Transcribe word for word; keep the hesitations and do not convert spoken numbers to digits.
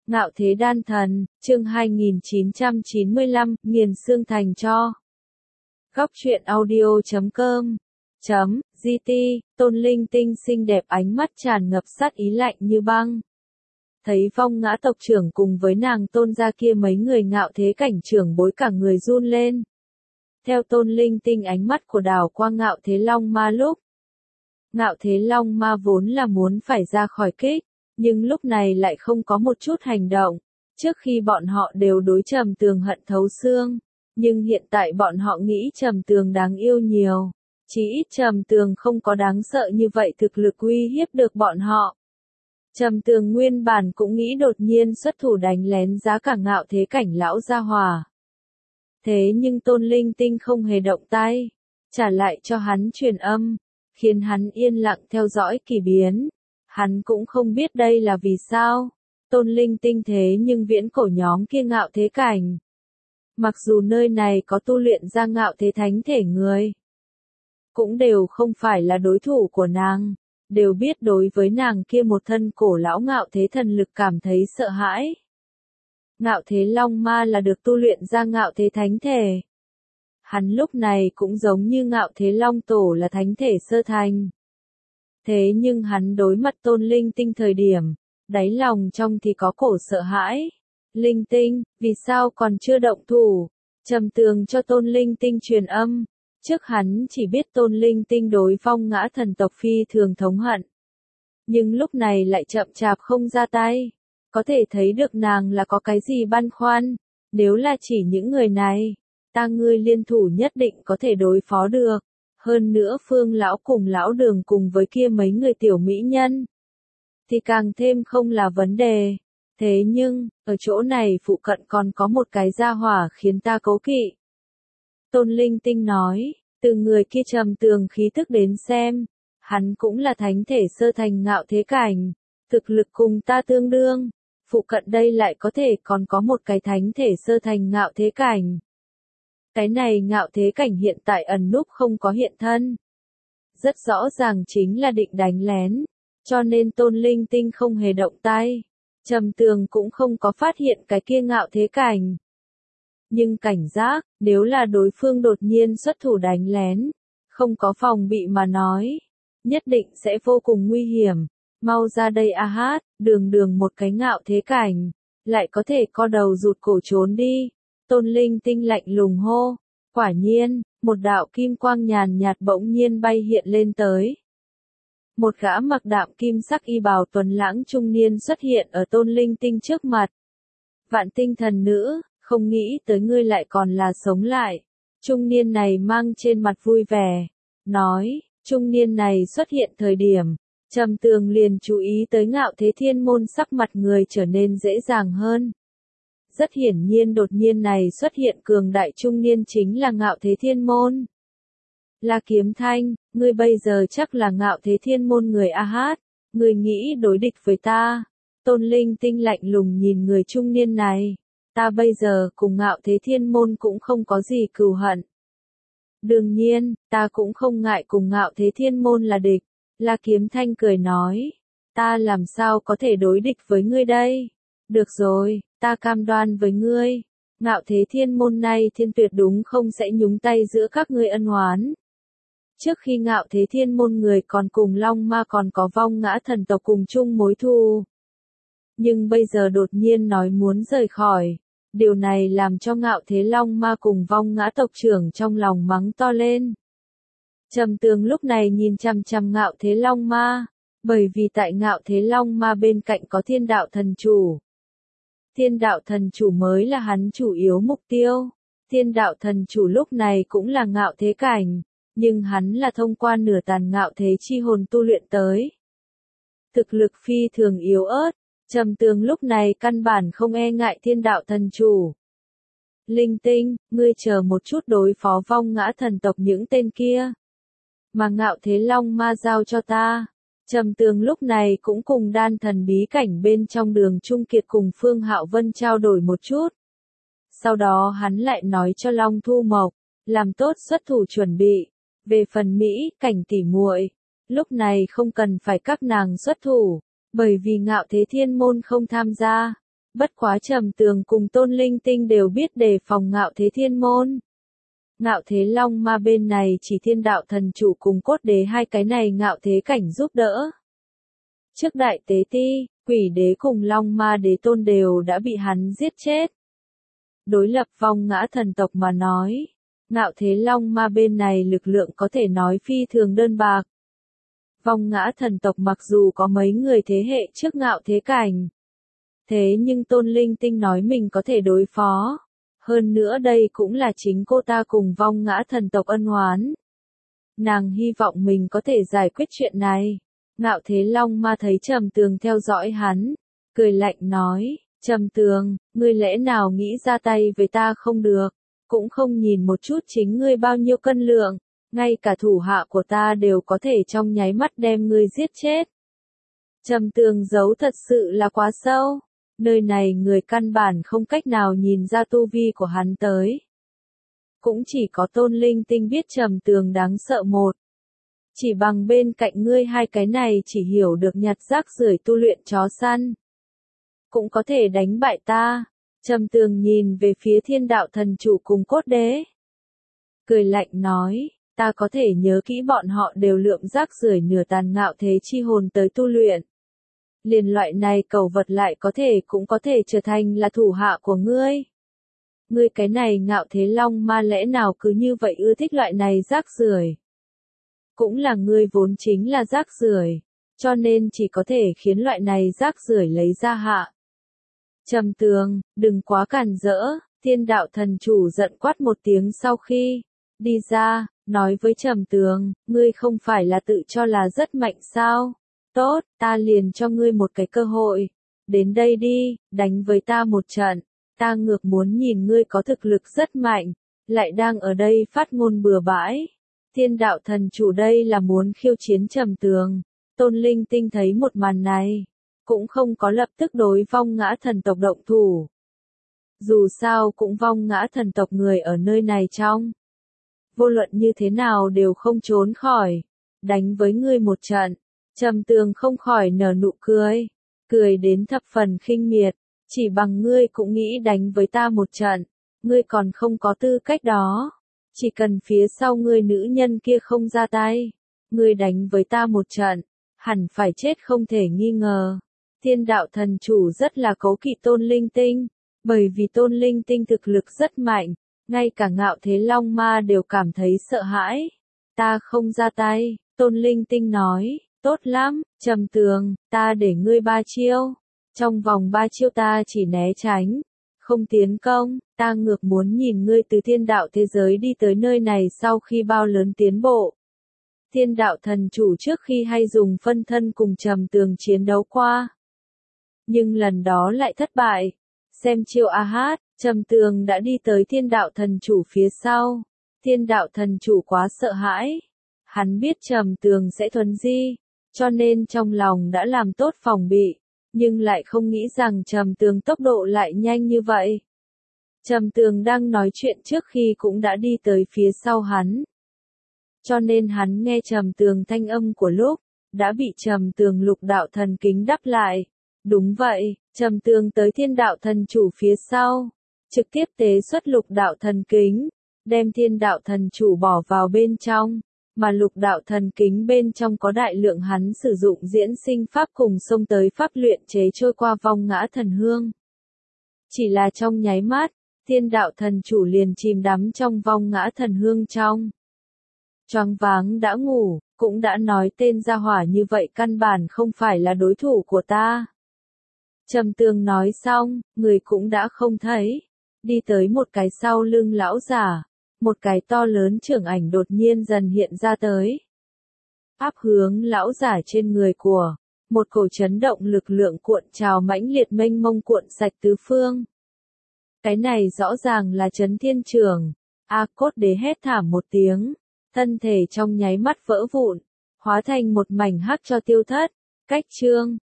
Ngạo thế đan thần, chương hai nghìn chín trăm chín mươi lăm, nghiền xương thành tro. Góc truyện audio chấm com chấm giê tê, Tôn Linh Tinh xinh đẹp ánh mắt tràn ngập sát ý lạnh như băng. Thấy Vong Ngã tộc trưởng cùng với nàng Tôn gia kia mấy người ngạo thế cảnh trưởng bối cả người run lên. Theo Tôn Linh Tinh ánh mắt của đảo qua ngạo thế long ma lúc. Ngạo thế long ma vốn là muốn phải ra khỏi kích, nhưng lúc này lại không có một chút hành động. Trước khi bọn họ đều đối Trầm Tường hận thấu xương, nhưng hiện tại bọn họ nghĩ Trầm Tường đáng yêu nhiều. Chỉ ít Trầm Tường không có đáng sợ như vậy thực lực uy hiếp được bọn họ. Trầm Tường nguyên bản cũng nghĩ đột nhiên xuất thủ đánh lén giá cả ngạo thế cảnh lão gia hòa. Thế nhưng Tôn Linh Tinh không hề động tay, trả lại cho hắn truyền âm, khiến hắn yên lặng theo dõi kỳ biến. Hắn cũng không biết đây là vì sao. Tôn Linh Tinh thế nhưng viễn cổ nhóm kia ngạo thế cảnh. Mặc dù nơi này có tu luyện ra ngạo thế thánh thể người, cũng đều không phải là đối thủ của nàng, đều biết đối với nàng kia một thân cổ lão ngạo thế thần lực cảm thấy sợ hãi. Ngạo thế long ma là được tu luyện ra ngạo thế thánh thể. Hắn lúc này cũng giống như ngạo thế long tổ là thánh thể sơ thành. Thế nhưng hắn đối mặt Tôn Linh Tinh thời điểm, đáy lòng trong thì có cổ sợ hãi. Linh Tinh, vì sao còn chưa động thủ? Trầm Tường cho Tôn Linh Tinh truyền âm. Trước hắn chỉ biết Tôn Linh Tinh đối Vong Ngã thần tộc phi thường thống hận. Nhưng lúc này lại chậm chạp không ra tay. Có thể thấy được nàng là có cái gì băn khoăn. Nếu là chỉ những người này, ta ngươi liên thủ nhất định có thể đối phó được. Hơn nữa Phương lão cùng lão Đường cùng với kia mấy người tiểu mỹ nhân, thì càng thêm không là vấn đề. Thế nhưng, ở chỗ này phụ cận còn có một cái gia hỏa khiến ta cố kỵ. Tôn Linh Tinh nói, từ người kia Trầm Tường khí thức đến xem, hắn cũng là thánh thể sơ thành ngạo thế cảnh, thực lực cùng ta tương đương. Phụ cận đây lại có thể còn có một cái thánh thể sơ thành ngạo thế cảnh. Cái này ngạo thế cảnh hiện tại ẩn núp không có hiện thân. Rất rõ ràng chính là định đánh lén. Cho nên Tôn Linh Tinh không hề động tay. Trầm Tường cũng không có phát hiện cái kia ngạo thế cảnh. Nhưng cảnh giác, nếu là đối phương đột nhiên xuất thủ đánh lén, không có phòng bị mà nói, nhất định sẽ vô cùng nguy hiểm. Mau ra đây a hát, đường đường một cái ngạo thế cảnh, lại có thể co đầu rụt cổ trốn đi. Tôn Linh Tinh lạnh lùng hô. Quả nhiên, một đạo kim quang nhàn nhạt bỗng nhiên bay hiện lên tới. Một gã mặc đạm kim sắc y bào tuấn lãng trung niên xuất hiện ở Tôn Linh Tinh trước mặt. Vạn tinh thần nữ, không nghĩ tới ngươi lại còn là sống lại. Trung niên này mang trên mặt vui vẻ. Nói, trung niên này xuất hiện thời điểm, Trầm Tường liền chú ý tới ngạo thế thiên môn sắc mặt người trở nên dễ dàng hơn. Rất hiển nhiên đột nhiên này xuất hiện cường đại trung niên chính là ngạo thế thiên môn. Là Kiếm Thanh, ngươi bây giờ chắc là ngạo thế thiên môn người a hát, ngươi nghĩ đối địch với ta. Tôn Linh Tinh lạnh lùng nhìn người trung niên này. Ta bây giờ cùng ngạo thế thiên môn cũng không có gì cừu hận. Đương nhiên, ta cũng không ngại cùng ngạo thế thiên môn là địch. Là Kiếm Thanh cười nói. Ta làm sao có thể đối địch với ngươi đây? Được rồi, ta cam đoan với ngươi. Ngạo thế thiên môn này thiên tuyệt đúng không sẽ nhúng tay giữa các ngươi ân oán. Trước khi ngạo thế thiên môn người còn cùng Long Ma còn có Vong Ngã thần tộc cùng chung mối thù. Nhưng bây giờ đột nhiên nói muốn rời khỏi. Điều này làm cho ngạo thế Long Ma cùng Vong Ngã tộc trưởng trong lòng mắng to lên. Trầm Tường lúc này nhìn chằm chằm ngạo thế Long Ma. Bởi vì tại ngạo thế Long Ma bên cạnh có thiên đạo thần chủ. Thiên đạo thần chủ mới là hắn chủ yếu mục tiêu. Thiên đạo thần chủ lúc này cũng là ngạo thế cảnh. Nhưng hắn là thông qua nửa tàn ngạo thế chi hồn tu luyện tới. Thực lực phi thường yếu ớt. Trầm Tường lúc này căn bản không e ngại thiên đạo thần chủ. Linh Tinh, ngươi chờ một chút đối phó Vong Ngã thần tộc những tên kia. Mà ngạo thế long ma giao cho ta. Trầm Tường lúc này cũng cùng đan thần bí cảnh bên trong Đường Trung Kiệt cùng Phương Hạo Vân trao đổi một chút. Sau đó hắn lại nói cho Long Thu Mộc, làm tốt xuất thủ chuẩn bị. Về phần Mỹ, cảnh tỉ muội, lúc này không cần phải các nàng xuất thủ, bởi vì ngạo thế thiên môn không tham gia. Bất quá Trầm Tường cùng Tôn Linh Tinh đều biết đề phòng Ngạo Thế Thiên Môn. Ngạo Thế Long Ma bên này chỉ Thiên Đạo Thần Chủ cùng Cốt Đế hai cái này Ngạo Thế Cảnh giúp đỡ. Trước Đại Tế Ti, Quỷ Đế cùng Long Ma Đế Tôn đều đã bị hắn giết chết. Đối lập vong ngã thần tộc mà nói, Ngạo Thế Long Ma bên này lực lượng có thể nói phi thường đơn bạc. Vong ngã thần tộc mặc dù có mấy người thế hệ trước Ngạo Thế Cảnh, thế nhưng Tôn Linh Tinh nói mình có thể đối phó. Hơn nữa đây cũng là chính cô ta cùng vong ngã thần tộc ân oán. Nàng hy vọng mình có thể giải quyết chuyện này. Ngạo Thế Long Ma thấy Trầm Tường theo dõi hắn, cười lạnh nói, Trầm Tường, ngươi lẽ nào nghĩ ra tay với ta không được, cũng không nhìn một chút chính ngươi bao nhiêu cân lượng, ngay cả thủ hạ của ta đều có thể trong nháy mắt đem ngươi giết chết. Trầm Tường giấu thật sự là quá sâu. Nơi này người căn bản không cách nào nhìn ra tu vi của hắn tới. Cũng chỉ có Tôn Linh Tinh biết Trầm Tường đáng sợ một. Chỉ bằng bên cạnh ngươi hai cái này chỉ hiểu được nhặt rác rưởi tu luyện chó săn. Cũng có thể đánh bại ta. Trầm Tường nhìn về phía Thiên Đạo Thần Chủ cùng Cốt Đế. Cười lạnh nói, ta có thể nhớ kỹ bọn họ đều lượm rác rưởi nửa tàn ngạo thế chi hồn tới tu luyện. Liền loại này cầu vật lại có thể cũng có thể trở thành là thủ hạ của ngươi. Ngươi cái này Ngạo Thế Long Ma lẽ nào cứ như vậy ưa thích loại này rác rưởi? Cũng là ngươi vốn chính là rác rưởi, cho nên chỉ có thể khiến loại này rác rưởi lấy ra hạ. Trầm Tường, đừng quá cản rỡ, Thiên Đạo Thần Chủ giận quát một tiếng sau khi đi ra, nói với Trầm Tường, ngươi không phải là tự cho là rất mạnh sao? Tốt, ta liền cho ngươi một cái cơ hội. Đến đây đi, đánh với ta một trận. Ta ngược muốn nhìn ngươi có thực lực rất mạnh, lại đang ở đây phát ngôn bừa bãi. Thiên Đạo Thần Chủ đây là muốn khiêu chiến Trầm Tường. Tôn Linh Tinh thấy một màn này, cũng không có lập tức đối vong ngã thần tộc động thủ. Dù sao cũng vong ngã thần tộc người ở nơi này trong. Vô luận như thế nào đều không trốn khỏi. Đánh với ngươi một trận. Trầm Tường không khỏi nở nụ cười, cười đến thập phần khinh miệt, chỉ bằng ngươi cũng nghĩ đánh với ta một trận, ngươi còn không có tư cách đó, chỉ cần phía sau ngươi nữ nhân kia không ra tay, ngươi đánh với ta một trận, hẳn phải chết không thể nghi ngờ. Thiên Đạo Thần Chủ rất là cố kỵ Tôn Linh Tinh, bởi vì Tôn Linh Tinh thực lực rất mạnh, ngay cả Ngạo Thế Long Ma đều cảm thấy sợ hãi. Ta không ra tay, Tôn Linh Tinh nói. Tốt lắm, Trầm Tường, ta để ngươi ba chiêu. Trong vòng ba chiêu ta chỉ né tránh, không tiến công, ta ngược muốn nhìn ngươi từ thiên đạo thế giới đi tới nơi này sau khi bao lớn tiến bộ. Thiên Đạo Thần Chủ trước khi hay dùng phân thân cùng Trầm Tường chiến đấu qua. Nhưng lần đó lại thất bại. Xem chiêu a hát, Trầm Tường đã đi tới Thiên Đạo Thần Chủ phía sau. Thiên Đạo Thần Chủ quá sợ hãi. Hắn biết Trầm Tường sẽ thuần di. Cho nên trong lòng đã làm tốt phòng bị, nhưng lại không nghĩ rằng Trầm Tường tốc độ lại nhanh như vậy. Trầm Tường đang nói chuyện trước khi cũng đã đi tới phía sau hắn. Cho nên hắn nghe Trầm Tường thanh âm của lúc, đã bị Trầm Tường lục đạo thần kính đắp lại. Đúng vậy, Trầm Tường tới Thiên Đạo Thần Chủ phía sau, trực tiếp tế xuất lục đạo thần kính, đem Thiên Đạo Thần Chủ bỏ vào bên trong. Mà lục đạo thần kính bên trong có đại lượng hắn sử dụng diễn sinh pháp cùng xông tới pháp luyện chế trôi qua vong ngã thần hương. Chỉ là trong nháy mắt, Thiên Đạo Thần Chủ liền chìm đắm trong vong ngã thần hương trong. Choáng váng đã ngủ, cũng đã nói tên gia hỏa như vậy căn bản không phải là đối thủ của ta. Trầm Tường nói xong, người cũng đã không thấy. Đi tới một cái sau lưng lão giả. Một cái to lớn trưởng ảnh đột nhiên dần hiện ra tới. Áp hướng lão giả trên người của. Một cổ chấn động lực lượng cuộn trào mãnh liệt mênh mông cuộn sạch tứ phương. Cái này rõ ràng là Chấn Thiên Trường. A Cốt Đế hét thảm một tiếng. Thân thể trong nháy mắt vỡ vụn. Hóa thành một mảnh hắc cho tiêu thất. Cách chương.